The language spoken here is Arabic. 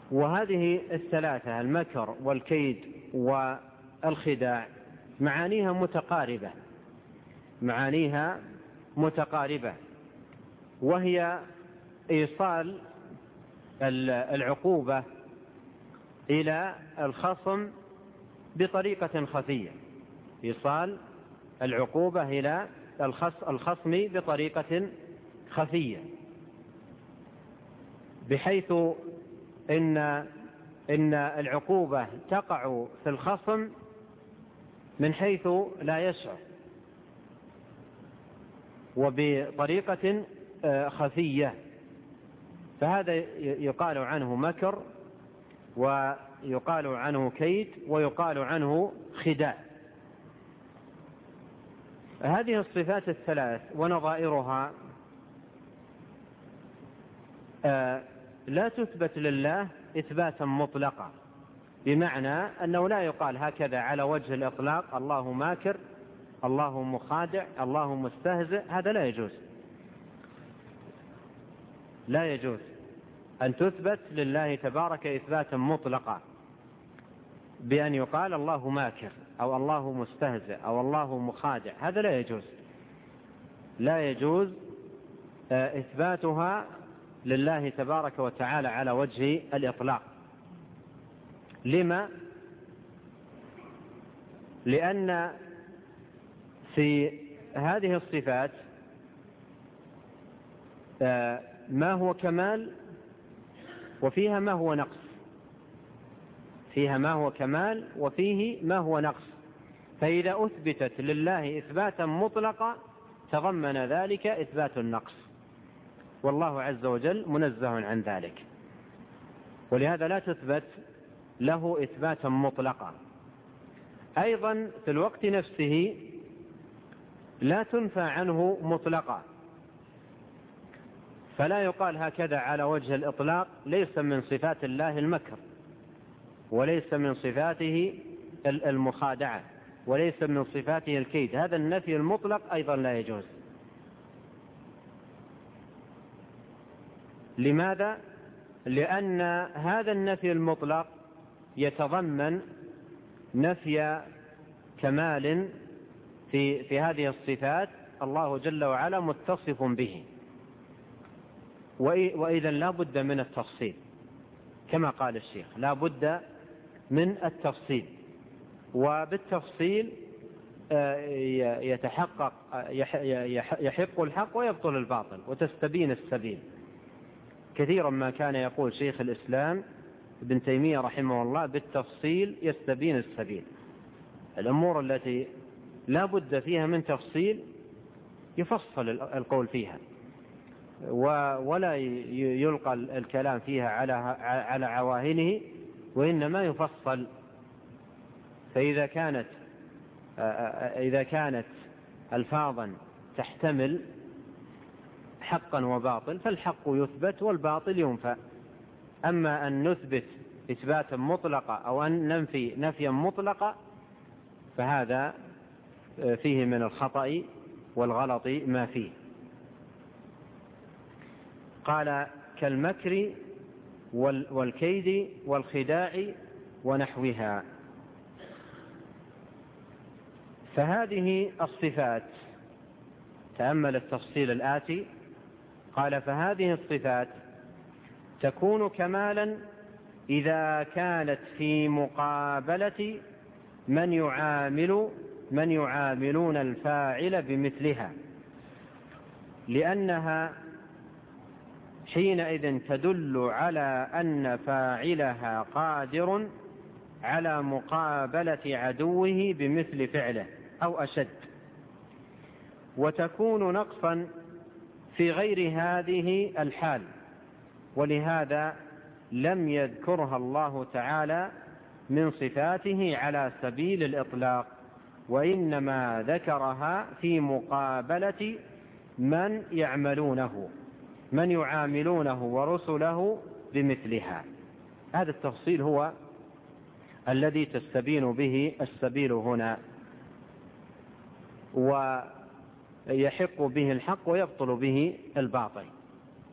وهذه الثلاثة المكر والكيد والخداع معانيها متقاربة، وهي إيصال العقوبة إلى الخصم بطريقة خفية، إيصال العقوبة إلى الخصم بطريقة خفية، بحيث إن العقوبة تقع في الخصم من حيث لا يشعر، وبطريقة خفية، فهذا يقال عنه مكر، ويقال عنه كيد، ويقال عنه خداع. هذه الصفات الثلاث ونظائرها لا تثبت لله إثباتا مطلقا، بمعنى أنه لا يقال هكذا على وجه الإطلاق الله ماكر، الله مخادع، الله مستهزئ. هذا لا يجوز أن تثبت لله تبارك إثباتا مطلقا بأن يقال الله ماكر أو الله مستهزئ أو الله مخادع. هذا لا يجوز إثباتها لله تبارك وتعالى على وجه الإطلاق. لما؟ لأن في هذه الصفات ما هو كمال وفيها ما هو نقص، فيها ما هو كمال وفيه ما هو نقص، فإذا أثبتت لله إثباتا مطلقا تضمن ذلك إثبات النقص، والله عز وجل منزه عن ذلك، ولهذا لا تثبت له إثباتا مطلقا. أيضا في الوقت نفسه لا تنفى عنه مطلقا، فلا يقال هكذا على وجه الإطلاق ليس من صفات الله المكر، وليس من صفاته المخادعة، وليس من صفاته الكيد. هذا النفي المطلق أيضا لا يجوز. لماذا؟ لأن هذا النفي المطلق يتضمن نفي كمال في هذه الصفات الله جل وعلا متصف به، وإذا لا بد من التفصيل، كما قال الشيخ لا بد من التفصيل، وبالتفصيل يتحقق يحق الحق ويبطل الباطل وتستبين السبيل. كثيرا ما كان يقول شيخ الإسلام ابن تيمية رحمه الله بالتفصيل يستبين السبيل. الأمور التي لا بد فيها من تفصيل يفصل القول فيها، ولا يلقى الكلام فيها على عواهنه، وإنما يفصل. فإذا كانت ألفاظا تحتمل حقا وباطل فالحق يثبت والباطل ينفى. أما أن نثبت إثباتا مطلقا أو أن ننفي نفيا مطلقا فهذا فيه من الخطأ والغلط ما فيه. قال كالمكر والكيد والخداع ونحوها. فهذه الصفات، تأمل التفصيل الآتي، قال فهذه الصفات تكون كمالا إذا كانت في مقابلة من يعاملون الفاعل بمثلها، لأنها حينئذ تدل على أن فاعلها قادر على مقابلة عدوه بمثل فعله أو أشد، وتكون نقصا في غير هذه الحال، ولهذا لم يذكرها الله تعالى من صفاته على سبيل الإطلاق، وإنما ذكرها في مقابلة من يعاملونه ورسله بمثلها. هذا التفصيل هو الذي تستبين به السبيل هنا، ويحق به الحق ويبطل به الباطل.